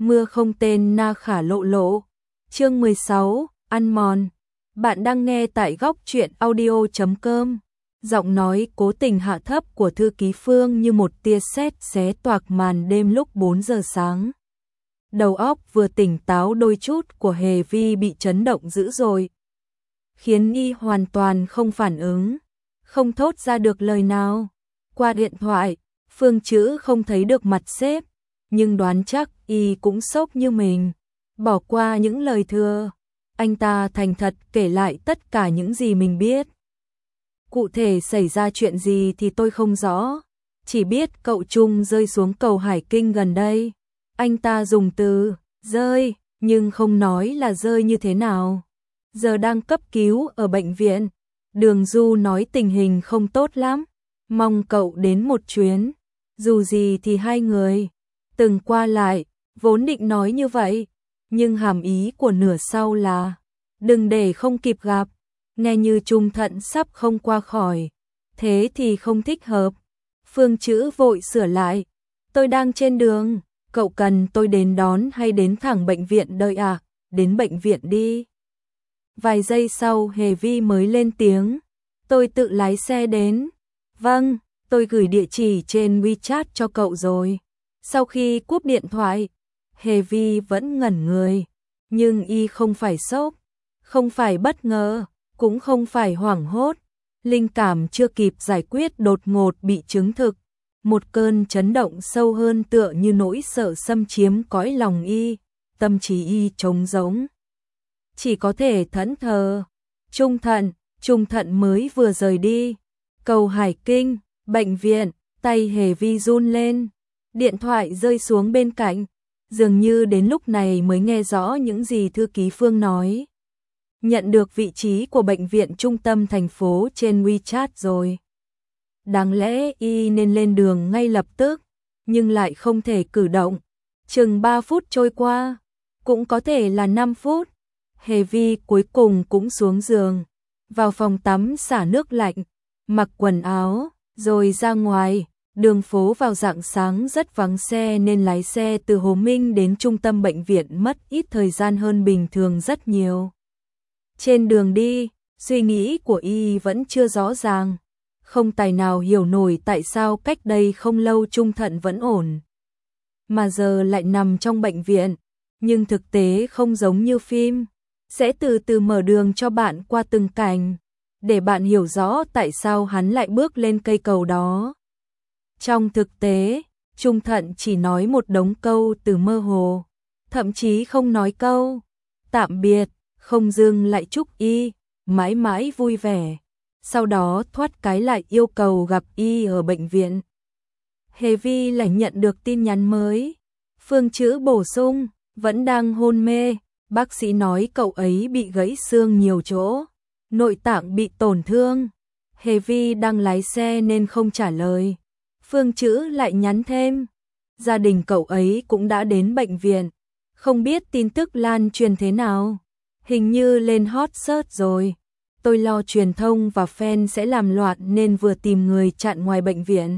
Mưa không tên na khả lộ lộ. Chương 16, ăn mòn. Bạn đang nghe tại góc truyện audio.com. Giọng nói cố tình hạ thấp của thư ký Phương như một tia sét xé toạc màn đêm lúc 4 giờ sáng. Đầu óc vừa tỉnh táo đôi chút của Hề Vi bị chấn động dữ dội, khiến y hoàn toàn không phản ứng, không thốt ra được lời nào. Qua điện thoại, Phương Chữ không thấy được mặt sếp, nhưng đoán chắc y cũng sốc như mình. Bỏ qua những lời thừa, anh ta thành thật kể lại tất cả những gì mình biết. Cụ thể xảy ra chuyện gì thì tôi không rõ, chỉ biết cậu Trung rơi xuống cầu Hải Kinh gần đây. Anh ta dùng từ rơi, nhưng không nói là rơi như thế nào. Giờ đang cấp cứu ở bệnh viện. Đường Du nói tình hình không tốt lắm, mong cậu đến một chuyến. Dù gì thì hai người từng qua lại, vốn định nói như vậy, nhưng hàm ý của nửa sau là đừng để không kịp gặp. Nghe như Trung Thận sắp không qua khỏi, thế thì không thích hợp. Phương Chữ vội sửa lại, tôi đang trên đường, cậu cần tôi đến đón hay đến thẳng bệnh viện đợi à? Đến bệnh viện đi. Vài giây sau Hề Vi mới lên tiếng, tôi tự lái xe đến. Vâng, tôi gửi địa chỉ trên WeChat cho cậu rồi. Sau khi cúp điện thoại, Hề Vi vẫn ngẩn người, nhưng y không phải sốc, không phải bất ngờ, cũng không phải hoảng hốt. Linh cảm chưa kịp giải quyết đột ngột bị chứng thực. Một cơn chấn động sâu hơn tựa như nỗi sợ xâm chiếm cõi lòng y, tâm trí y trống rỗng. Chỉ có thể thẫn thờ. Trung Thận mới vừa rời đi. Cầu Hải Kinh, bệnh viện, tay Hề Vi run lên. Điện thoại rơi xuống bên cạnh, dường như đến lúc này mới nghe rõ những gì thư ký Phương nói. Nhận được vị trí của bệnh viện trung tâm thành phố trên WeChat rồi. Đáng lẽ y nên lên đường ngay lập tức, nhưng lại không thể cử động. Chừng 3 phút trôi qua, cũng có thể là 5 phút. Hề Vi cuối cùng cũng xuống giường, vào phòng tắm xả nước lạnh, mặc quần áo, rồi ra ngoài. Đường phố vào rạng sáng rất vắng xe nên lái xe từ Hồ Minh đến trung tâm bệnh viện mất ít thời gian hơn bình thường rất nhiều. Trên đường đi, suy nghĩ của y vẫn chưa rõ ràng, không tài nào hiểu nổi tại sao cách đây không lâu Trung Thận vẫn ổn, mà giờ lại nằm trong bệnh viện. Nhưng thực tế không giống như phim, sẽ từ từ mở đường cho bạn qua từng cảnh, để bạn hiểu rõ tại sao hắn lại bước lên cây cầu đó. Trong thực tế, Trung Thận chỉ nói một đống câu từ mơ hồ, thậm chí không nói câu tạm biệt, không dừng lại chúc y mãi mãi vui vẻ. Sau đó thoát cái lại yêu cầu gặp y ở bệnh viện. Hề Vi lại nhận được tin nhắn mới. Phương Chữ bổ sung, vẫn đang hôn mê, bác sĩ nói cậu ấy bị gãy xương nhiều chỗ, nội tạng bị tổn thương. Hề Vi đang lái xe nên không trả lời. Phương Chữ lại nhắn thêm, gia đình cậu ấy cũng đã đến bệnh viện, không biết tin tức lan truyền thế nào, hình như lên hot search rồi. Tôi lo truyền thông và fan sẽ làm loạn nên vừa tìm người chặn ngoài bệnh viện.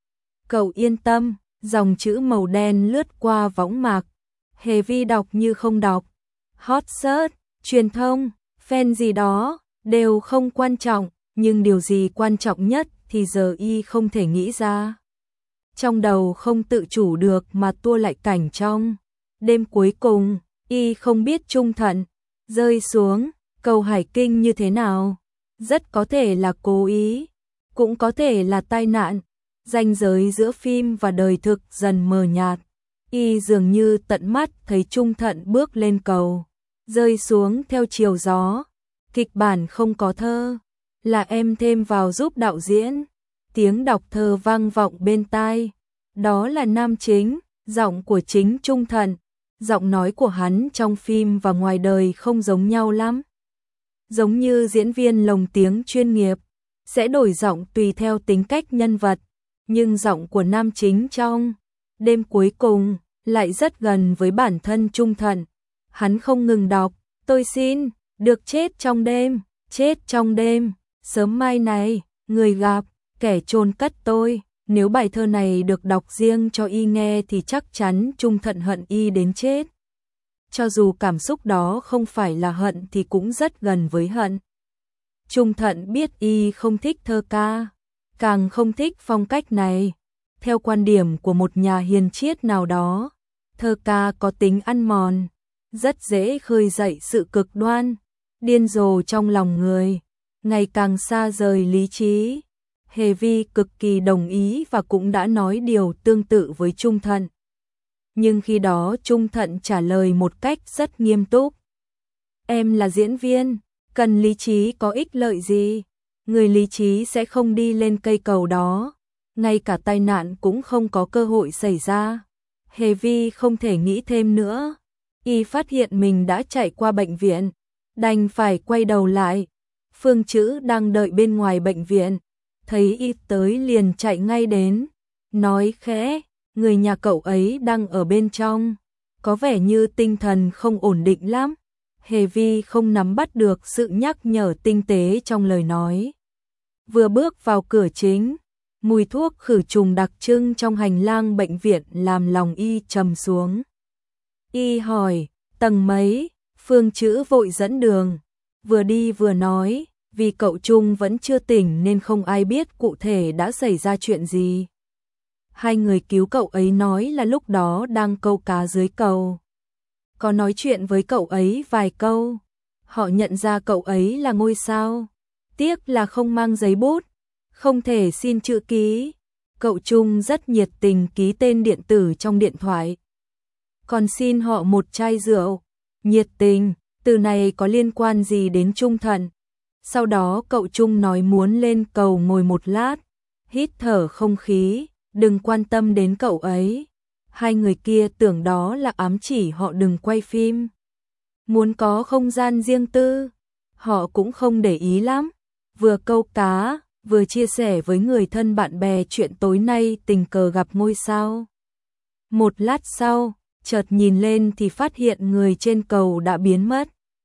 Cậu yên tâm. Dòng chữ màu đen lướt qua võng mạc. Hề Vi đọc như không đọc. Hot search, truyền thông, fan gì đó, đều không quan trọng, nhưng điều gì quan trọng nhất thì giờ y không thể nghĩ ra. Trong đầu không tự chủ được mà tua lại cảnh trong đêm cuối cùng, y không biết Trung Thận rơi xuống cầu Hải Kinh như thế nào. Rất có thể là cố ý, cũng có thể là tai nạn. Ranh giới giữa phim và đời thực dần mờ nhạt. Y dường như tận mắt thấy Trung Thận bước lên cầu, rơi xuống theo chiều gió. Kịch bản không có thơ, là em thêm vào giúp đạo diễn. Tiếng đọc thơ vang vọng bên tai. Đó là nam chính, giọng của chính Trung Thận. Giọng nói của hắn trong phim và ngoài đời không giống nhau lắm. Giống như diễn viên lồng tiếng chuyên nghiệp, sẽ đổi giọng tùy theo tính cách nhân vật. Nhưng giọng của nam chính trong đêm cuối cùng lại rất gần với bản thân Trung Thận. Hắn không ngừng đọc, tôi xin, được chết trong đêm, sớm mai này, người gặp, kẻ chôn cất tôi, Nếu bài thơ này được đọc riêng cho y nghe thì chắc chắn Trung Thận hận y đến chết. Cho dù cảm xúc đó không phải là hận thì cũng rất gần với hận. Trung Thận biết y không thích thơ ca, càng không thích phong cách này. Theo quan điểm của một nhà hiền triết nào đó, thơ ca có tính ăn mòn, rất dễ khơi dậy sự cực đoan, điên rồ trong lòng người, ngày càng xa rời lý trí. Hề Vi cực kỳ đồng ý và cũng đã nói điều tương tự với Trung Thận. Nhưng khi đó Trung Thận trả lời một cách rất nghiêm túc. Em là diễn viên, cần lý trí có ích lợi gì? Người lý trí sẽ không đi lên cây cầu đó, ngay cả tai nạn cũng không có cơ hội xảy ra. Hề Vi không thể nghĩ thêm nữa. Y phát hiện mình đã chạy qua bệnh viện, đành phải quay đầu lại. Phương Chữ đang đợi bên ngoài bệnh viện, thấy y tới liền chạy ngay đến, nói khẽ, người nhà cậu ấy đang ở bên trong, có vẻ như tinh thần không ổn định lắm. Hề Vi không nắm bắt được sự nhắc nhở tinh tế trong lời nói. Vừa bước vào cửa chính, mùi thuốc khử trùng đặc trưng trong hành lang bệnh viện làm lòng y trầm xuống. Y hỏi, tầng mấy? Phương Chữ vội dẫn đường, vừa đi vừa nói, vì cậu Trung vẫn chưa tỉnh nên không ai biết cụ thể đã xảy ra chuyện gì. Hai người cứu cậu ấy nói là lúc đó đang câu cá dưới cầu. Có nói chuyện với cậu ấy vài câu. Họ nhận ra cậu ấy là ngôi sao. Tiếc là không mang giấy bút, không thể xin chữ ký. Cậu Trung rất nhiệt tình ký tên điện tử trong điện thoại. Còn xin họ một chai rượu. Nhiệt tình, từ này có liên quan gì đến Trung Thận? Sau đó cậu Trung nói muốn lên cầu ngồi một lát, hít thở không khí, đừng quan tâm đến cậu ấy. Hai người kia tưởng đó là ám chỉ họ đừng quay phim. Muốn có không gian riêng tư, họ cũng không để ý lắm. Vừa câu cá, vừa chia sẻ với người thân bạn bè chuyện tối nay tình cờ gặp ngôi sao. Một lát sau, chợt nhìn lên thì phát hiện người trên cầu đã biến mất.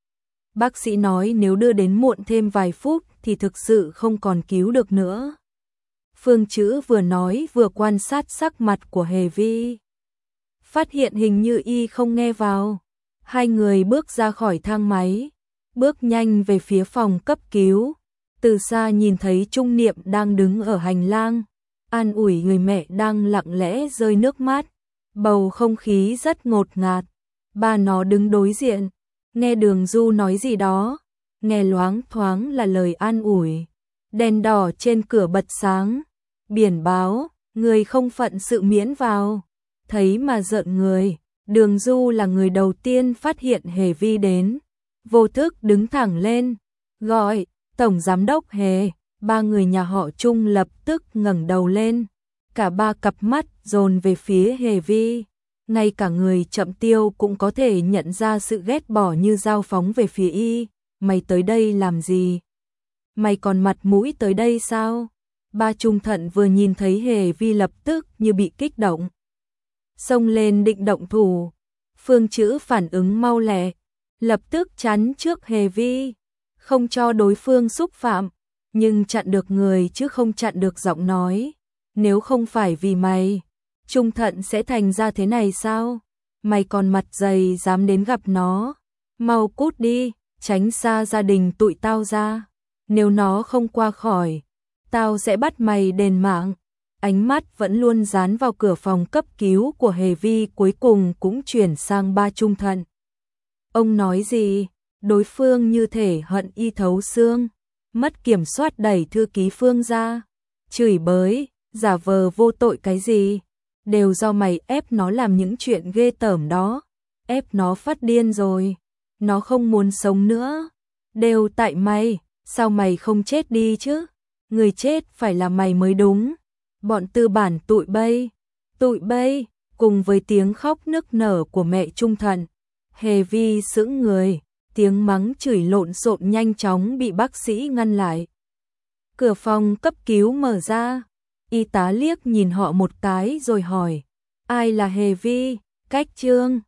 Bác sĩ nói nếu đưa đến muộn thêm vài phút thì thực sự không còn cứu được nữa. Phương Chữ vừa nói vừa quan sát sắc mặt của Hề Vi. Phát hiện hình như y không nghe vào. Hai người bước ra khỏi thang máy, bước nhanh về phía phòng cấp cứu. Từ xa nhìn thấy Trung Niệm đang đứng ở hành lang, an ủi người mẹ đang lặng lẽ rơi nước mắt. Bầu không khí rất ngột ngạt. Ba nó đứng đối diện, nghe Đường Du nói gì đó, nghe loáng thoáng là lời an ủi. Đèn đỏ trên cửa bật sáng, biển báo, người không phận sự miễn vào. Thấy mà rợn người, Đường Du là người đầu tiên phát hiện Hề Vi đến. Vô thức đứng thẳng lên, gọi, Tổng Giám đốc Hề. Ba người nhà họ Trung lập tức ngẩng đầu lên. Cả ba cặp mắt dồn về phía Hề Vi. Ngay cả người Chậm Tiêu cũng có thể nhận ra sự ghét bỏ như dao phóng về phía y. Mày tới đây làm gì? Mày còn mặt mũi tới đây sao? Ba Trung Thận vừa nhìn thấy Hề Vi lập tức như bị kích động, xông lên định động thủ. Phương Chữ phản ứng mau lẹ, lập tức chắn trước Hề Vi, không cho đối phương xúc phạm, nhưng chặn được người chứ không chặn được giọng nói. Nếu không phải vì mày, Trung Thận sẽ thành ra thế này sao? Mày còn mặt dày dám đến gặp nó, mau cút đi, tránh xa gia đình tụi tao ra. Nếu nó không qua khỏi, tao sẽ bắt mày đền mạng. Ánh mắt vẫn luôn dán vào cửa phòng cấp cứu của Hề Vi cuối cùng cũng chuyển sang ba Trung Thận. Ông nói gì? Đối phương như thể hận y thấu xương, mất kiểm soát đẩy thư ký Phương ra, chửi bới, giả vờ vô tội cái gì? Đều do mày ép nó làm những chuyện ghê tởm đó, ép nó phát điên rồi, nó không muốn sống nữa. Đều tại mày, sao mày không chết đi chứ? Người chết phải là mày mới đúng. Bọn tư bản tụi bay, cùng với tiếng khóc nức nở của mẹ Trung Thận. Hề Vi sững người, tiếng mắng chửi lộn xộn nhanh chóng bị bác sĩ ngăn lại. Cửa phòng cấp cứu mở ra, y tá liếc nhìn họ một cái rồi hỏi, ai là Hề Vi? Cách Trương,